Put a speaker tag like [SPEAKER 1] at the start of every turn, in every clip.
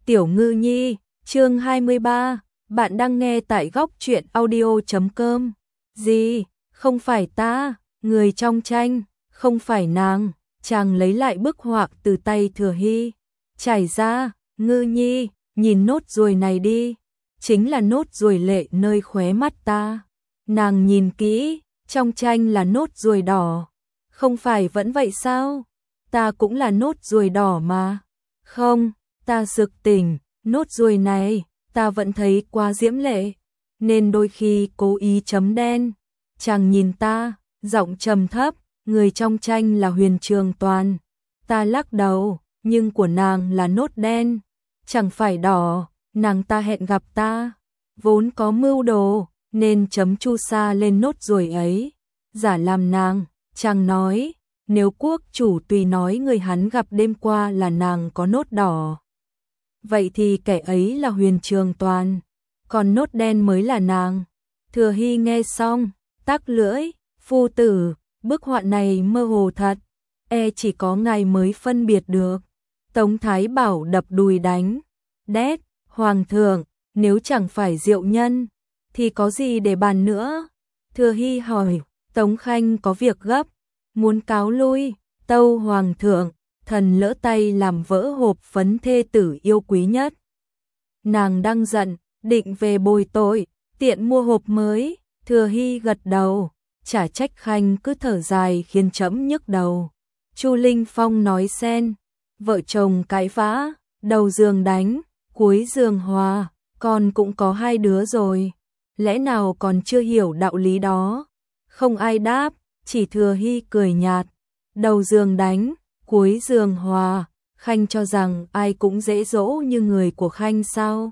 [SPEAKER 1] Tiểu Ngư Nhi, chương 23, bạn đang nghe tại góc truyện audio.com. Gì, không phải ta, người trong tranh, không phải nàng. Chàng lấy lại bức họa từ tay Thừa Hy, trải ra. Ngư Nhi, nhìn nốt ruồi này đi, chính là nốt ruồi lệ nơi khóe mắt ta. Nàng nhìn kỹ, trong tranh là nốt ruồi đỏ. Không phải vẫn vậy sao? Ta cũng là nốt ruồi đỏ mà. Không, ta sực tỉnh, nốt ruồi này, ta vẫn thấy quá diễm lệ, nên đôi khi cố ý chấm đen. Chàng nhìn ta, giọng trầm thấp, người trong tranh là Huyền Trường Toàn. Ta lắc đầu, nhưng của nàng là nốt đen, chẳng phải đỏ. Nàng ta hẹn gặp ta, vốn có mưu đồ, nên chấm chu sa lên nốt ruồi ấy, giả làm nàng. Chàng nói, nếu quốc chủ tùy nói người hắn gặp đêm qua là nàng có nốt đỏ, vậy thì kẻ ấy là Huyền Trường Toàn, còn nốt đen mới là nàng. Thừa Hy nghe xong, tắc lưỡi, phu tử, bức họa này mơ hồ thật, chỉ có ngài mới phân biệt được. Tống Thái Bảo đập đùi đánh, đét, hoàng thượng, nếu chẳng phải diệu nhân, thì có gì để bàn nữa? Thừa Hy hỏi, Tống Khanh có việc gấp, muốn cáo lui. Tâu hoàng thượng, thần lỡ tay làm vỡ hộp phấn thê tử yêu quý nhất. Nàng đang giận, định về bồi tội, tiện mua hộp mới. Thừa Hy gật đầu, chả trách Khanh cứ thở dài khiến trẫm nhức đầu. Chu Linh Phong nói xen, vợ chồng cãi vã, đầu giường đánh, cuối giường hòa, con cũng có 2 đứa rồi, lẽ nào còn chưa hiểu đạo lý đó? Không ai đáp, chỉ Thừa Hy cười nhạt. Đầu giường đánh, cuối giường hòa, Khanh cho rằng ai cũng dễ dỗ như người của Khanh sao?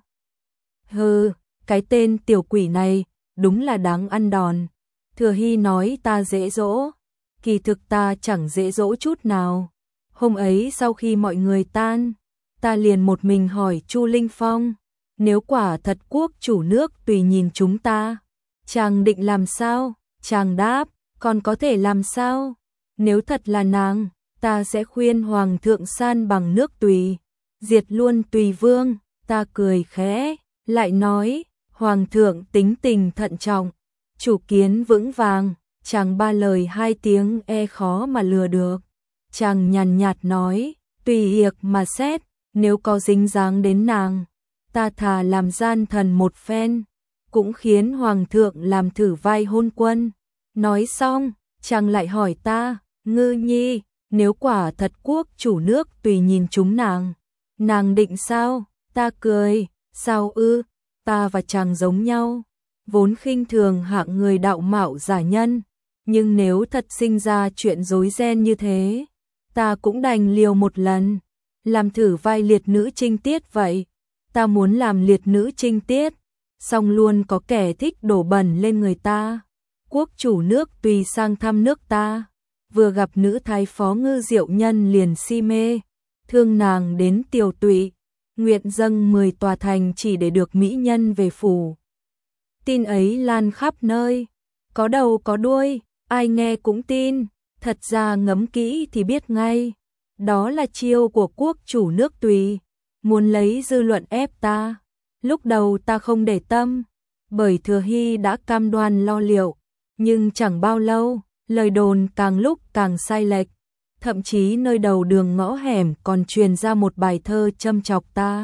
[SPEAKER 1] Hừ, cái tên tiểu quỷ này đúng là đáng ăn đòn. Thừa Hy nói ta dễ dỗ, kỳ thực ta chẳng dễ dỗ chút nào. Hôm ấy sau khi mọi người tan, ta liền một mình hỏi Chu Linh Phong, nếu quả thật quốc chủ nước tùy nhìn chúng ta, chàng định làm sao? Chàng đáp, còn có thể làm sao? Nếu thật là nàng, ta sẽ khuyên hoàng thượng san bằng nước tùy, diệt luôn Tùy Vương. Ta cười khẽ, lại nói, hoàng thượng tính tình thận trọng, chủ kiến vững vàng, chàng 3 lời 2 tiếng khó mà lừa được. Chàng nhàn nhạt nói, tùy hiệc mà xét, nếu có dính dáng đến nàng, ta thà làm gian thần một phen, cũng khiến hoàng thượng làm thử vai hôn quân. Nói xong, chàng lại hỏi ta, Ngư Nhi, nếu quả thật quốc chủ nước tùy nhìn chúng nàng định sao? Ta cười, sao ư? Ta và chàng giống nhau, vốn khinh thường hạng người đạo mạo giả nhân, nhưng nếu thật sinh ra chuyện rối ren như thế, ta cũng đành liều một lần, làm thử vai liệt nữ trinh tiết vậy. Ta muốn làm liệt nữ trinh tiết, song luôn có kẻ thích đổ bẩn lên người ta. Quốc chủ nước tùy sang thăm nước ta, vừa gặp nữ thái phó Ngư Diệu Nhân liền si mê, thương nàng đến tiều tụy, nguyện dâng 10 tòa thành chỉ để được mỹ nhân về phủ. Tin ấy lan khắp nơi, có đầu có đuôi, ai nghe cũng tin, thật ra ngẫm kỹ thì biết ngay, đó là chiêu của quốc chủ nước tùy, muốn lấy dư luận ép ta. Lúc đầu ta không để tâm, bởi Thừa Hy đã cam đoan lo liệu, nhưng chẳng bao lâu, lời đồn càng lúc càng sai lệch, thậm chí nơi đầu đường ngõ hẻm còn truyền ra một bài thơ châm chọc ta.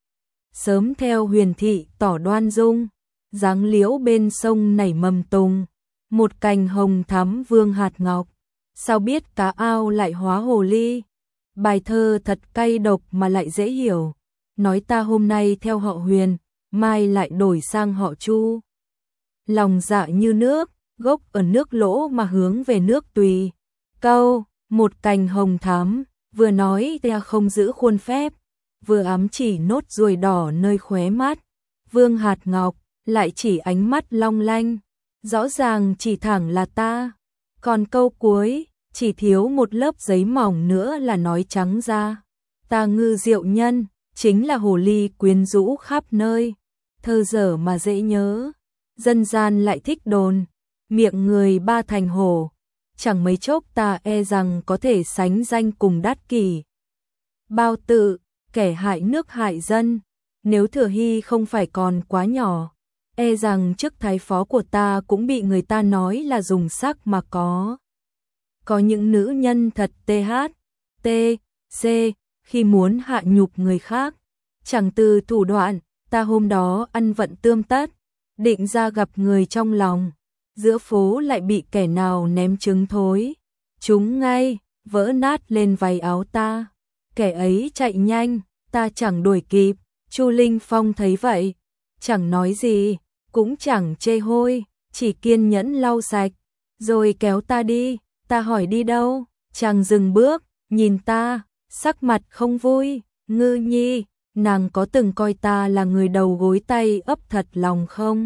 [SPEAKER 1] Sớm theo huyền thị tỏ đoan dung, dáng liễu bên sông nảy mầm tùng, một cành hồng thắm vương hạt ngọc, sao biết cá ao lại hóa hồ ly. Bài thơ thật cay độc mà lại dễ hiểu, nói ta hôm nay theo họ Huyền, mai lại đổi sang họ Chu. Lòng dạ như nước, gốc ở nước lỗ mà hướng về nước tùy. Câu, một cành hồng thắm, vừa nói ta không giữ khuôn phép, vừa ám chỉ nốt ruồi đỏ nơi khóe mắt. Vương hạt ngọc, lại chỉ ánh mắt long lanh, rõ ràng chỉ thẳng là ta. Còn câu cuối, chỉ thiếu một lớp giấy mỏng nữa là nói trắng ra. Ta Ngư Diệu Nhân, chính là hồ ly quyến rũ khắp nơi, thơ dở mà dễ nhớ, dân gian lại thích đồn, miệng người 3 thành hổ, chẳng mấy chốc ta rằng có thể sánh danh cùng Đát Kỷ. Bao Tự, kẻ hại nước hại dân. Nếu Thừa Hy không phải còn quá nhỏ, e rằng chức thái phó của ta cũng bị người ta nói là dùng sắc mà có. Có những nữ nhân thật THC khi muốn hạ nhục người khác, chẳng từ thủ đoạn. Ta hôm đó ăn vận tươm tất, định ra gặp người trong lòng, giữa phố lại bị kẻ nào ném trứng thối, chúng ngay, vỡ nát lên váy áo ta. Kẻ ấy chạy nhanh, ta chẳng đuổi kịp. Chu Linh Phong thấy vậy, chẳng nói gì, cũng chẳng chê hôi, chỉ kiên nhẫn lau sạch, rồi kéo ta đi. Ta hỏi đi đâu, chàng dừng bước, nhìn ta, sắc mặt không vui. Ngư Nhi, nàng có từng coi ta là người đầu gối tay ấp thật lòng không?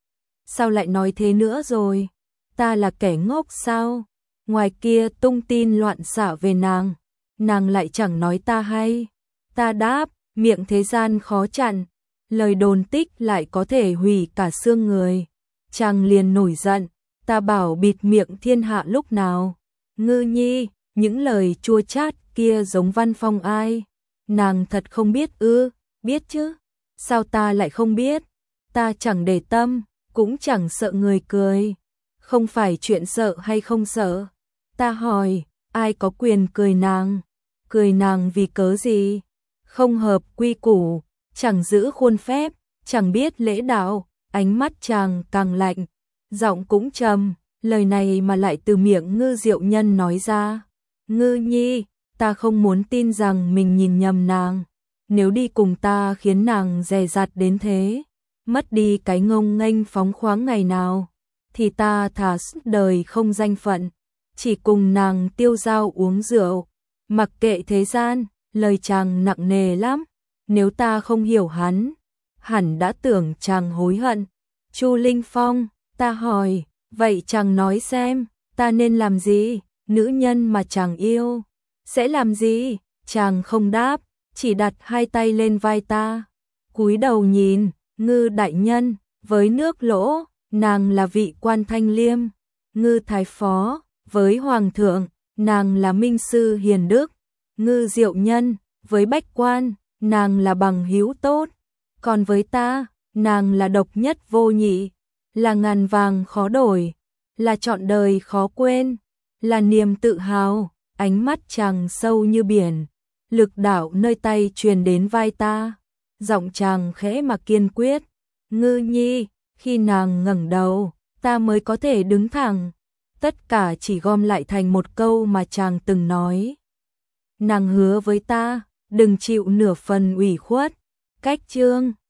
[SPEAKER 1] Sao lại nói thế nữa rồi? Ta là kẻ ngốc sao? Ngoài kia tung tin loạn xạ về nàng lại chẳng nói ta hay. Ta đáp, miệng thế gian khó chặn, lời đồn tích lại có thể hủy cả xương người. Chàng liền nổi giận, ta bảo bịt miệng thiên hạ lúc nào? Ngư Nhi, những lời chua chát kia giống Văn Phong ai? Nàng thật không biết ư? Biết chứ, sao ta lại không biết? Ta chẳng để tâm, cũng chẳng sợ người cười. Không phải chuyện sợ hay không sợ. Ta hỏi, ai có quyền cười nàng? Cười nàng vì cớ gì? Không hợp quy củ, chẳng giữ khuôn phép, chẳng biết lễ đạo. Ánh mắt chàng càng lạnh, giọng cũng trầm. Lời này mà lại từ miệng Ngư Diệu Nhân nói ra. Ngư Nhi, ta không muốn tin rằng mình nhìn nhầm nàng. Nếu đi cùng ta khiến nàng dè dặt đến thế, mất đi cái ngông nghênh phóng khoáng ngày nào, thì ta thà suốt đời không danh phận, chỉ cùng nàng tiêu dao uống rượu, mặc kệ thế gian. Lời chàng nặng nề lắm, nếu ta không hiểu hắn, hẳn đã tưởng chàng hối hận. Chu Linh Phong, ta hỏi, vậy chàng nói xem, ta nên làm gì? Nữ nhân mà chàng yêu sẽ làm gì? Chàng không đáp, chỉ đặt hai tay lên vai ta, cúi đầu nhìn. Ngư đại nhân, với nước Lỗ, nàng là vị quan thanh liêm. Ngư thái phó, với hoàng thượng, nàng là minh sư hiền đức. Ngư Diệu Nhân, với bách quan, nàng là bằng hữu tốt. Còn với ta, nàng là độc nhất vô nhị, là ngàn vàng khó đổi, là trọn đời khó quên, là niềm tự hào. Ánh mắt chàng sâu như biển, lực đạo nơi tay truyền đến vai ta, giọng chàng khẽ mà kiên quyết. Ngư Nhi, khi nàng ngẩng đầu, ta mới có thể đứng thẳng. Tất cả chỉ gom lại thành một câu mà chàng từng nói. Nàng hứa với ta, đừng chịu nửa phần ủy khuất. Cách chương